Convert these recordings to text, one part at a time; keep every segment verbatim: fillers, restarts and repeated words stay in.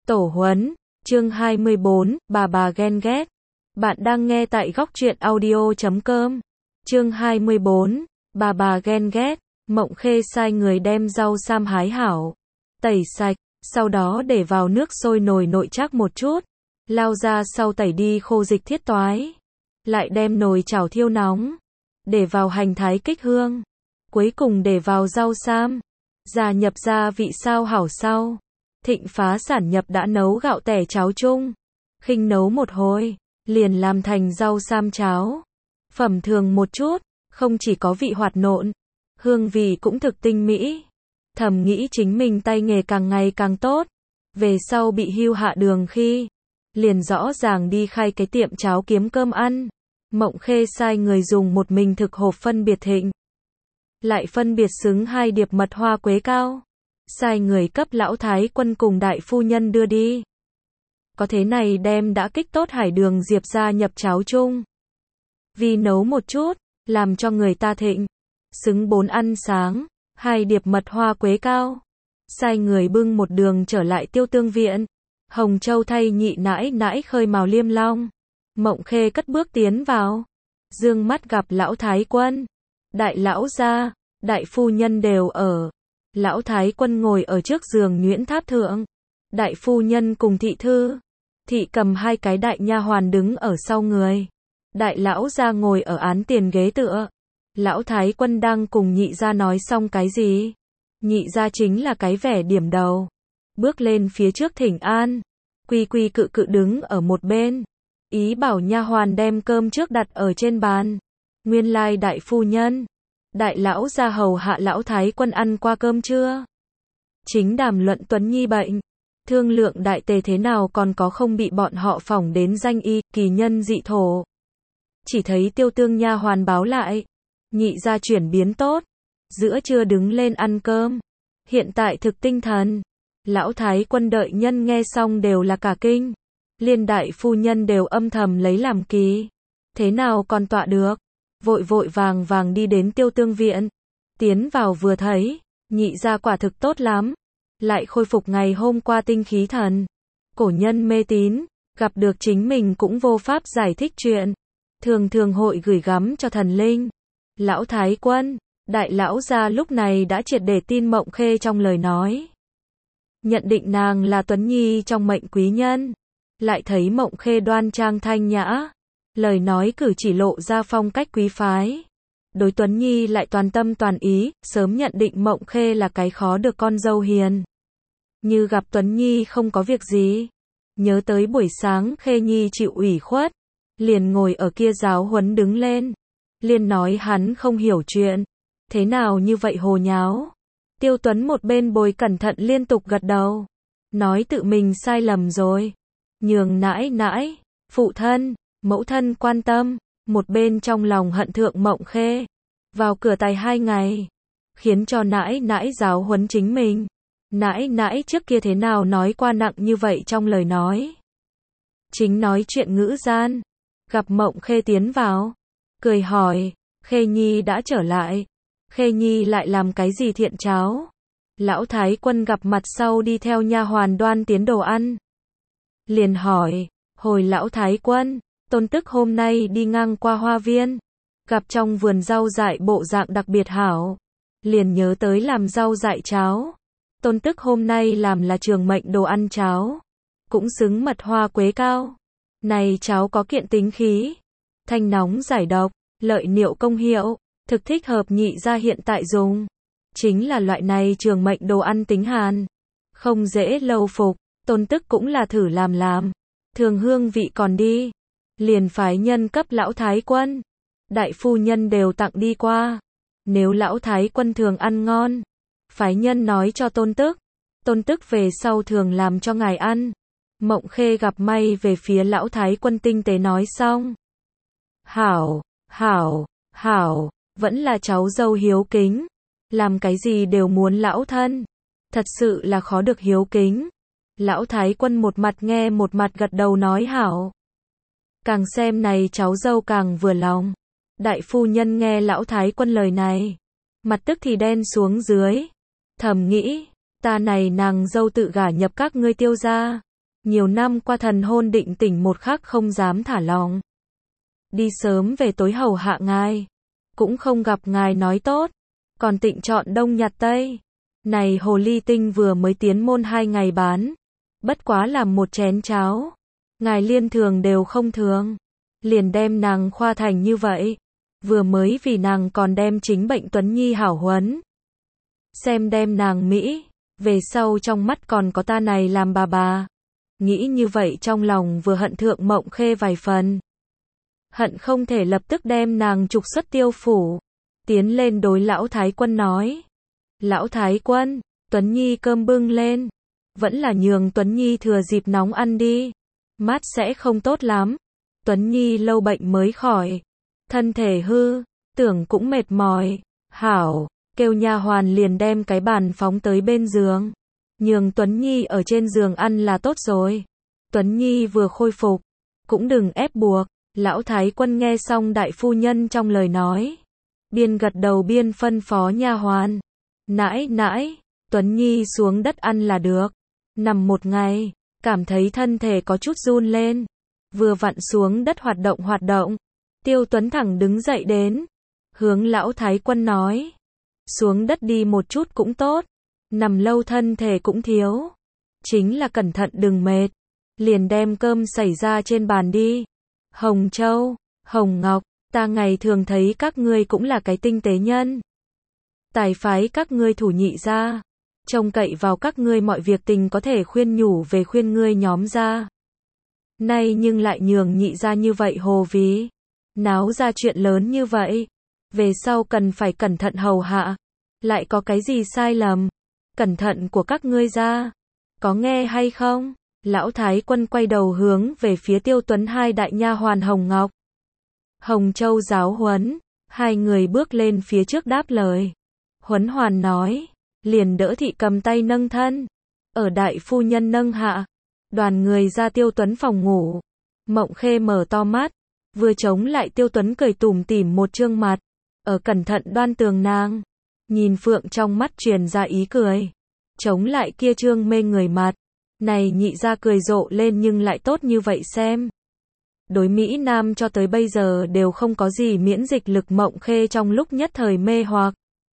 Tổ huấn, chương hai mươi bốn, bà bà ghen ghét. Bạn đang nghe tại góc truyện audio chấm com. Chương hai mươi bốn, bà bà ghen ghét. Mộng Khê sai người đem rau sam hái hảo, tẩy sạch, sau đó để vào nước sôi nồi nội trác một chút, lao ra sau tẩy đi khô dịch thiết toái. Lại đem nồi chảo thiêu nóng, để vào hành thái kích hương, cuối cùng để vào rau sam, gia nhập gia vị sao hảo sau. Thịnh phá sản nhập đã nấu gạo tẻ cháo chung, khinh nấu một hồi, liền làm thành rau sam cháo. Phẩm thường một chút, không chỉ có vị hoạt nộn, hương vị cũng thực tinh mỹ. Thầm nghĩ chính mình tay nghề càng ngày càng tốt, về sau bị hưu hạ đường khi, liền rõ ràng đi khai cái tiệm cháo kiếm cơm ăn. Mộng Khê sai người dùng một mình thực hộp phân biệt thịnh, lại phân biệt xứng hai điệp mật hoa quế cao, sai người cấp lão thái quân cùng đại phu nhân đưa đi. Có thế này đem đã kích tốt hải đường diệp ra nhập cháo chung, vì nấu một chút, làm cho người ta thịnh, xứng bốn ăn sáng, hai điệp mật hoa quế cao. Sai người bưng một đường trở lại Tiêu Tương viện. Hồng Châu thay nhị nãi nãi khơi mào liêm long. Mộng Khê cất bước tiến vào, dương mắt gặp lão thái quân, đại lão gia, đại phu nhân đều ở. Lão thái quân ngồi ở trước giường nhuyễn tháp thượng, đại phu nhân cùng thị thư, thị cầm hai cái đại nha hoàn đứng ở sau người. Đại lão gia ngồi ở án tiền ghế tựa. Lão thái quân đang cùng nhị gia nói xong cái gì. Nhị gia chính là cái vẻ điểm đầu, bước lên phía trước thỉnh an. Quy quy cự cự đứng ở một bên, ý bảo nha hoàn đem cơm trước đặt ở trên bàn. Nguyên lai đại phu nhân, đại lão gia hầu hạ lão thái quân ăn qua cơm trưa, chính đàm luận Tuấn Nhi bệnh, thương lượng đại tề thế nào còn có không bị bọn họ phỏng đến danh y, kỳ nhân dị thổ. Chỉ thấy Tiêu Tương nha hoàn báo lại, nhị gia chuyển biến tốt, giữa trưa đứng lên ăn cơm, hiện tại thực tinh thần. Lão thái quân đợi nhân nghe xong đều là cả kinh, liên đại phu nhân đều âm thầm lấy làm kỳ, thế nào còn tọa được, vội vội vàng vàng đi đến Tiêu Tương viện, tiến vào vừa thấy, nhị gia quả thực tốt lắm, lại khôi phục ngày hôm qua tinh khí thần. Cổ nhân mê tín, gặp được chính mình cũng vô pháp giải thích chuyện, thường thường hội gửi gắm cho thần linh. Lão thái quân, đại lão gia lúc này đã triệt để tin Mộng Khê trong lời nói, nhận định nàng là Tuấn Nhi trong mệnh quý nhân. Lại thấy Mộng Khê đoan trang thanh nhã, lời nói cử chỉ lộ ra phong cách quý phái, đối Tuấn Nhi lại toàn tâm toàn ý, sớm nhận định Mộng Khê là cái khó được con dâu hiền. Như gặp Tuấn Nhi không có việc gì, nhớ tới buổi sáng Khê Nhi chịu ủy khuất, liền ngồi ở kia giáo huấn đứng lên, liền nói hắn không hiểu chuyện, thế nào như vậy hồ nháo. Tiêu Tuấn một bên bồi cẩn thận liên tục gật đầu, nói tự mình sai lầm rồi, nhường nãi nãi, phụ thân, mẫu thân quan tâm, một bên trong lòng hận thượng Mộng Khê, vào cửa tài hai ngày, khiến cho nãi nãi giáo huấn chính mình. Nãi nãi trước kia thế nào nói qua nặng như vậy trong lời nói. Chính nói chuyện ngữ gian, gặp Mộng Khê tiến vào, cười hỏi, Khê Nhi đã trở lại, Khê Nhi lại làm cái gì thiện cháo. Lão thái quân gặp mặt sau đi theo nha hoàn đoan tiến đồ ăn, liền hỏi, hồi lão thái quân, tôn tức hôm nay đi ngang qua hoa viên, gặp trong vườn rau dại bộ dạng đặc biệt hảo, liền nhớ tới làm rau dại cháo. Tôn tức hôm nay làm là trường mệnh đồ ăn cháo, cũng xứng mật hoa quế cao. Này cháo có kiện tính khí, thanh nóng giải độc, lợi niệu công hiệu, thực thích hợp nhị gia hiện tại dùng. Chính là loại này trường mệnh đồ ăn tính hàn, không dễ lâu phục. Tôn tức cũng là thử làm làm, thường hương vị còn đi, liền phái nhân cấp lão thái quân, đại phu nhân đều tặng đi qua. Nếu lão thái quân thường ăn ngon, phái nhân nói cho tôn tức, tôn tức về sau thường làm cho ngài ăn. Mộng Khê gặp may về phía lão thái quân tinh tế nói xong, hảo, hảo, hảo, vẫn là cháu dâu hiếu kính, làm cái gì đều muốn lão thân, thật sự là khó được hiếu kính. Lão thái quân một mặt nghe một mặt gật đầu nói hảo, càng xem này cháu dâu càng vừa lòng. Đại phu nhân nghe lão thái quân lời này, mặt tức thì đen xuống dưới, thầm nghĩ, ta này nàng dâu tự gả nhập các ngươi Tiêu gia, Nhiều năm qua thần hôn định tỉnh một khắc không dám thả lòng. Đi sớm về tối hầu hạ ngài. Cũng không gặp ngài nói tốt. Còn tịnh chọn đông nhặt tây. Này hồ ly tinh vừa mới tiến môn hai ngày bán. Bất quá làm một chén cháo. Ngài liên thường đều không thường. Liền đem nàng khoa thành như vậy. Vừa mới vì nàng còn đem chính bệnh Tuấn Nhi hảo huấn. Xem đem nàng Mỹ. Về sau trong mắt còn có ta này làm bà bà. Nghĩ như vậy trong lòng vừa hận thượng Mộng Khê vài phần. Hận không thể lập tức đem nàng trục xuất tiêu phủ. Tiến lên đối lão thái quân nói. Lão thái quân, Tuấn Nhi cơm bưng lên. Vẫn là nhường Tuấn Nhi thừa dịp nóng ăn đi. Mát sẽ không tốt lắm. Tuấn Nhi lâu bệnh mới khỏi. Thân thể hư, tưởng cũng mệt mỏi. Hảo, kêu nha hoàn liền đem cái bàn phóng tới bên giường. Nhường Tuấn Nhi ở trên giường ăn là tốt rồi. Tuấn Nhi vừa khôi phục. Cũng đừng ép buộc. Lão thái quân nghe xong đại phu nhân trong lời nói. Biên gật đầu biên phân phó nha hoàn. Nãi nãi, Tuấn Nhi xuống đất ăn là được. Nằm một ngày, cảm thấy thân thể có chút run lên. Vừa vặn xuống đất hoạt động hoạt động. Tiêu Tuấn thẳng đứng dậy đến. Hướng lão thái quân nói. Xuống đất đi một chút cũng tốt. Nằm lâu thân thể cũng thiếu. Chính là cẩn thận đừng mệt. Liền đem cơm xảy ra trên bàn đi. Hồng Châu, Hồng Ngọc, ta ngày thường thấy các ngươi cũng là cái tinh tế nhân. Tài phái các ngươi thủ nhị ra. Trông cậy vào các ngươi mọi việc tình có thể khuyên nhủ về khuyên ngươi nhóm ra. Nay nhưng lại nhường nhị ra như vậy hồ ví. Náo ra chuyện lớn như vậy. Về sau cần phải cẩn thận hầu hạ. Lại có cái gì sai lầm. Cẩn thận của các ngươi ra. Có nghe hay không? Lão thái quân quay đầu hướng về phía Tiêu Tuấn hai đại nha hoàn Hồng Ngọc. Hồng Châu giáo huấn. Hai người bước lên phía trước đáp lời. Huấn hoàn nói. Liền đỡ thị cầm tay nâng thân. Ở đại phu nhân nâng hạ. Đoàn người ra Tiêu Tuấn phòng ngủ. Mộng Khê mở to mắt. Vừa chống lại Tiêu Tuấn cười tủm tỉm một trương mặt. Ở cẩn thận đoan tường nàng. Nhìn Phượng trong mắt truyền ra ý cười. Chống lại kia trương mê người mặt. Này nhị ra cười rộ lên nhưng lại tốt như vậy xem. Đối Mỹ Nam cho tới bây giờ đều không có gì miễn dịch lực. Mộng Khê trong lúc nhất thời mê hoặc.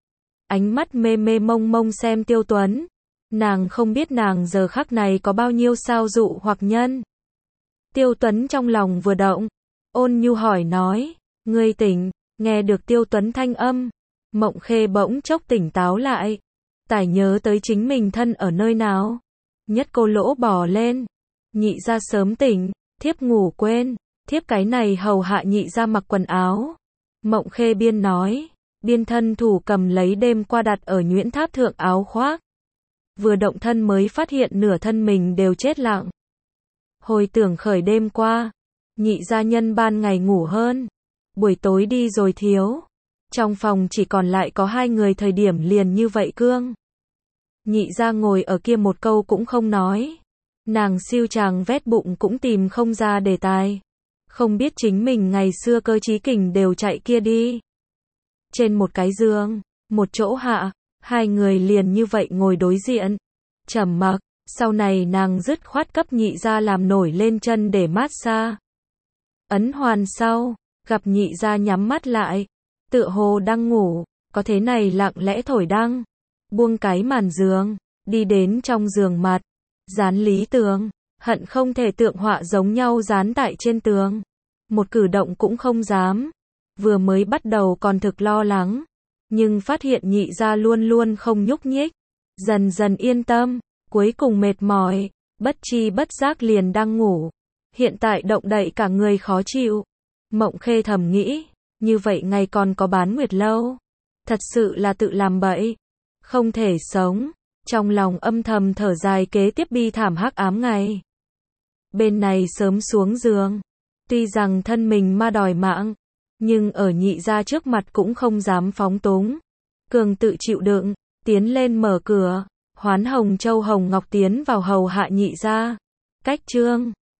Ánh mắt mê mê mông mông xem Tiêu Tuấn. Nàng không biết nàng giờ khắc này có bao nhiêu sao dụ hoặc nhân. Tiêu Tuấn trong lòng vừa động. Ôn nhu hỏi nói. Ngươi tỉnh. Nghe được Tiêu Tuấn thanh âm. Mộng Khê bỗng chốc tỉnh táo lại. Tải nhớ tới chính mình thân ở nơi nào. Nhất cô lỗ bỏ lên. Nhị ra sớm tỉnh. Thiếp ngủ quên. Thiếp cái này hầu hạ nhị ra mặc quần áo. Mộng Khê biên nói. Biên thân thủ cầm lấy đêm qua đặt ở nhuyễn tháp thượng áo khoác. Vừa động thân mới phát hiện nửa thân mình đều chết lặng. Hồi tưởng khởi đêm qua. Nhị gia nhân ban ngày ngủ hơn. Buổi tối đi rồi thiếu. Trong phòng chỉ còn lại có hai người thời điểm liền như vậy cương. Nhị gia ngồi ở kia một câu cũng không nói. Nàng siêu chàng vét bụng cũng tìm không ra đề tài. Không biết chính mình ngày xưa cơ trí kình đều chạy kia đi. Trên một cái giường, một chỗ hạ, hai người liền như vậy ngồi đối diện. Trầm mặc, sau này nàng dứt khoát cấp nhị gia làm nổi lên chân để mát xa. Ấn hoàn sau, gặp nhị gia nhắm mắt lại. Tựa hồ đang ngủ, có thế này lặng lẽ thổi đăng. Buông cái màn giường, đi đến trong giường mặt. Dán lý tường, hận không thể tượng họa giống nhau dán tại trên tường. Một cử động cũng không dám. Vừa mới bắt đầu còn thực lo lắng. Nhưng phát hiện nhị gia luôn luôn không nhúc nhích. Dần dần yên tâm, cuối cùng mệt mỏi. Bất chi bất giác liền đang ngủ. Hiện tại động đậy cả người khó chịu. Mộng Khê thầm nghĩ. Như vậy ngày còn có bán nguyệt lâu. Thật sự là tự làm bậy. Không thể sống. Trong lòng âm thầm thở dài kế tiếp bi thảm hắc ám ngày. Bên này sớm xuống giường. Tuy rằng thân mình ma đòi mạng. Nhưng ở nhị gia trước mặt cũng không dám phóng túng. Cường tự chịu đựng. Tiến lên mở cửa. Hoán Hồng Châu Hồng Ngọc tiến vào hầu hạ nhị gia. Cách chương